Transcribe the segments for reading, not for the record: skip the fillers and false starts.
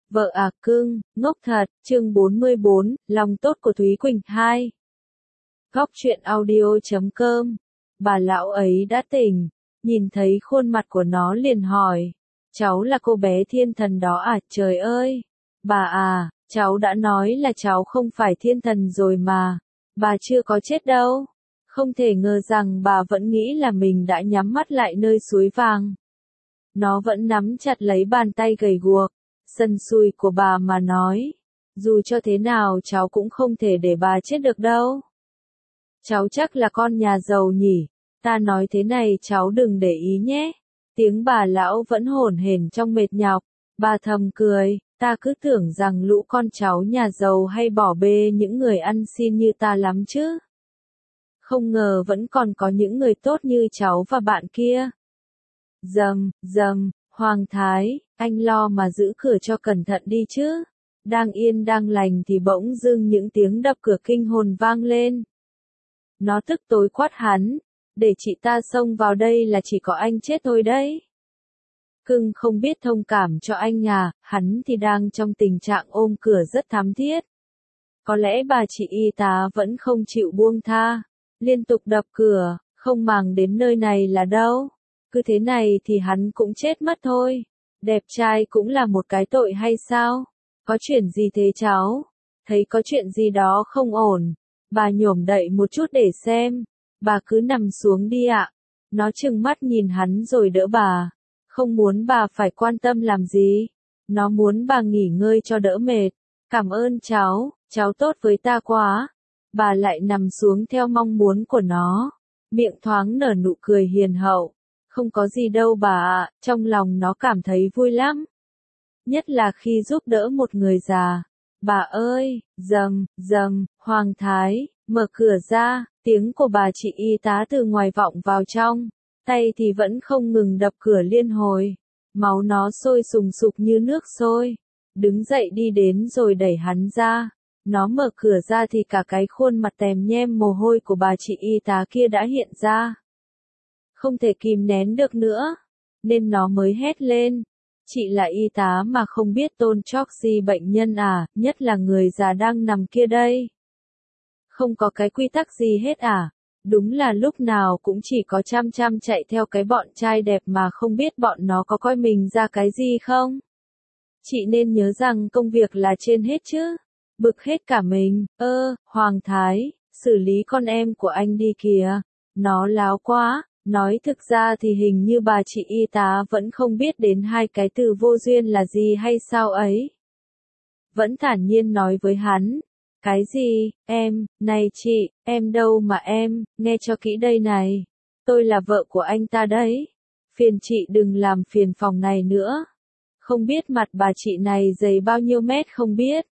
Vợ à cưng, ngốc thật, chương 44, lòng tốt của Thúy Quỳnh 2. Góc truyện audio.com. Bà lão ấy đã tỉnh, nhìn thấy khuôn mặt của nó liền hỏi. Cháu là cô bé thiên thần đó à, trời ơi. Bà à, cháu đã nói là cháu không phải thiên thần rồi mà. Bà chưa có chết đâu. Không thể ngờ rằng bà vẫn nghĩ là mình đã nhắm mắt lại nơi suối vàng. Nó vẫn nắm chặt lấy bàn tay gầy guộc, sần sùi của bà mà nói. Dù cho thế nào cháu cũng không thể để bà chết được đâu. Cháu chắc là con nhà giàu nhỉ, ta nói thế này cháu đừng để ý nhé. Tiếng bà lão vẫn hổn hển trong mệt nhọc, bà thầm cười, ta cứ tưởng rằng lũ con cháu nhà giàu hay bỏ bê những người ăn xin như ta lắm chứ. Không ngờ vẫn còn có những người tốt như cháu và bạn kia. Dầm, Hoàng Thái, anh lo mà giữ cửa cho cẩn thận đi chứ. Đang yên đang lành thì bỗng dưng những tiếng đập cửa kinh hồn vang lên. Nó tức tối quát hắn, để chị ta xông vào đây là chỉ có anh chết thôi đấy. Cưng không biết thông cảm cho anh à, hắn thì đang trong tình trạng ôm cửa rất thắm thiết. Có lẽ bà chị y tá vẫn không chịu buông tha, liên tục đập cửa, không màng đến nơi này là đâu. Cứ thế này thì hắn cũng chết mất thôi. Đẹp trai cũng là một cái tội hay sao? Có chuyện gì thế cháu? Thấy có chuyện gì đó không ổn. Bà nhổm đậy một chút để xem. Bà cứ nằm xuống đi ạ. Nó trừng mắt nhìn hắn rồi đỡ bà. Không muốn bà phải quan tâm làm gì. Nó muốn bà nghỉ ngơi cho đỡ mệt. Cảm ơn cháu tốt với ta quá. Bà lại nằm xuống theo mong muốn của nó. Miệng thoáng nở nụ cười hiền hậu. Không có gì đâu bà ạ, trong lòng nó cảm thấy vui lắm. Nhất là khi giúp đỡ một người già. Bà ơi, dầm, Hoàng Thái, mở cửa ra, tiếng của bà chị y tá từ ngoài vọng vào trong. Tay thì vẫn không ngừng đập cửa liên hồi. Máu nó sôi sùng sục như nước sôi. Đứng dậy đi đến rồi đẩy hắn ra. Nó mở cửa ra thì cả cái khuôn mặt tèm nhem mồ hôi của bà chị y tá kia đã hiện ra. Không thể kìm nén được nữa, nên nó mới hét lên. Chị là y tá mà không biết tôn chóc gì bệnh nhân à, nhất là người già đang nằm kia đây. Không có cái quy tắc gì hết à, đúng là lúc nào cũng chỉ có chăm chạy theo cái bọn trai đẹp mà không biết bọn nó có coi mình ra cái gì không. Chị nên nhớ rằng công việc là trên hết chứ, bực hết cả mình. Hoàng Thái, xử lý con em của anh đi kìa, nó láo quá. Nói thực ra thì hình như bà chị y tá vẫn không biết đến hai cái từ vô duyên là gì hay sao ấy. Vẫn thản nhiên nói với hắn. Cái gì, em, này chị, em đâu mà em, nghe cho kỹ đây này. Tôi là vợ của anh ta đấy. Phiền chị đừng làm phiền phòng này nữa. Không biết mặt bà chị này dày bao nhiêu mét không biết.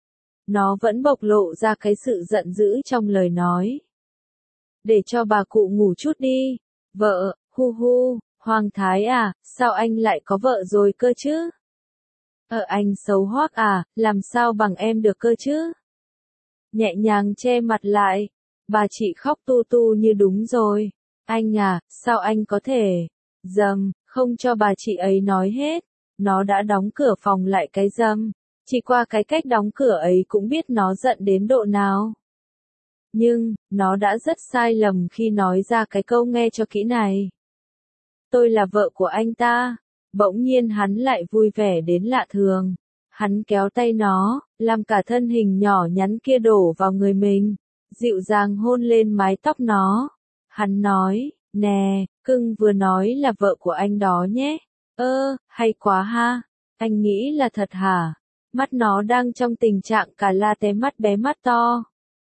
Nó vẫn bộc lộ ra cái sự giận dữ trong lời nói. Để cho bà cụ ngủ chút đi. Vợ, Hoàng Thái à, sao anh lại có vợ rồi cơ chứ? Anh xấu hoắc à, làm sao bằng em được cơ chứ? Nhẹ nhàng che mặt lại, bà chị khóc tu tu như đúng rồi. Anh à, sao anh có thể? Không cho bà chị ấy nói hết, nó đã đóng cửa phòng lại cái chỉ qua cái cách đóng cửa ấy cũng biết nó giận đến độ nào. Nhưng, nó đã rất sai lầm khi nói ra cái câu nghe cho kỹ này. Tôi là vợ của anh ta. Bỗng nhiên hắn lại vui vẻ đến lạ thường. Hắn kéo tay nó, làm cả thân hình nhỏ nhắn kia đổ vào người mình. Dịu dàng hôn lên mái tóc nó. Hắn nói, nè, cưng vừa nói là vợ của anh đó nhé. Hay quá ha. Anh nghĩ là thật hả? Mắt nó đang trong tình trạng cả la té mắt bé mắt to.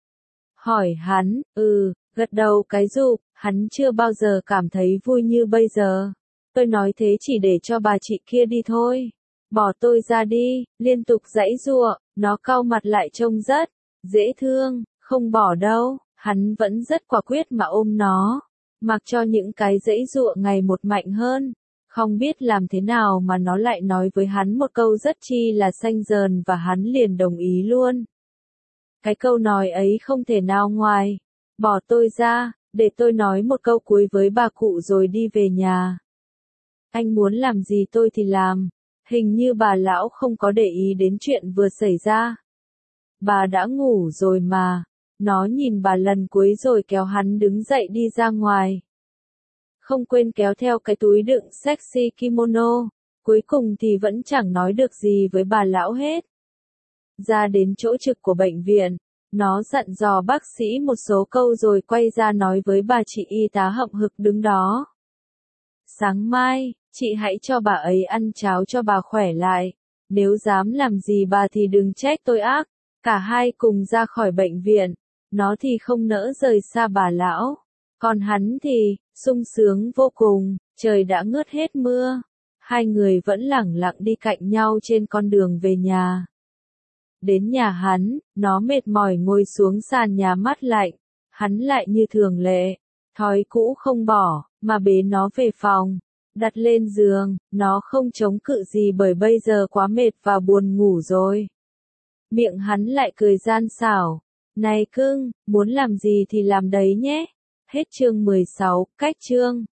Hỏi hắn, gật đầu cái rụp, hắn chưa bao giờ cảm thấy vui như bây giờ. Tôi nói thế chỉ để cho bà chị kia đi thôi. Bỏ tôi ra đi, liên tục giãy giụa, nó cau mặt lại trông rất dễ thương, không bỏ đâu, hắn vẫn rất quả quyết mà ôm nó. Mặc cho những cái giãy giụa ngày một mạnh hơn. Không biết làm thế nào mà nó lại nói với hắn một câu rất chi là xanh dờn và hắn liền đồng ý luôn. Cái câu nói ấy không thể nào ngoài. Bỏ tôi ra, để tôi nói một câu cuối với bà cụ rồi đi về nhà. Anh muốn làm gì tôi thì làm. Hình như bà lão không có để ý đến chuyện vừa xảy ra. Bà đã ngủ rồi mà. Nó nhìn bà lần cuối rồi kéo hắn đứng dậy đi ra ngoài. Không quên kéo theo cái túi đựng sexy kimono. Cuối cùng thì vẫn chẳng nói được gì với bà lão hết. Ra đến chỗ trực của bệnh viện, nó dặn dò bác sĩ một số câu rồi quay ra nói với bà chị y tá hậm hực đứng đó. Sáng mai, chị hãy cho bà ấy ăn cháo cho bà khỏe lại. Nếu dám làm gì bà thì đừng trách tôi ác. Cả hai cùng ra khỏi bệnh viện. Nó thì không nỡ rời xa bà lão. Còn hắn thì, sung sướng vô cùng, trời đã ngớt hết mưa. Hai người vẫn lẳng lặng đi cạnh nhau trên con đường về nhà. Đến nhà hắn, nó mệt mỏi ngồi xuống sàn nhà mát lạnh. Hắn lại như thường lệ, thói cũ không bỏ, mà bế nó về phòng. Đặt lên giường, nó không chống cự gì bởi bây giờ quá mệt và buồn ngủ rồi. Miệng hắn lại cười gian xảo. Này cưng, muốn làm gì thì làm đấy nhé. Hết chương 16, cách chương.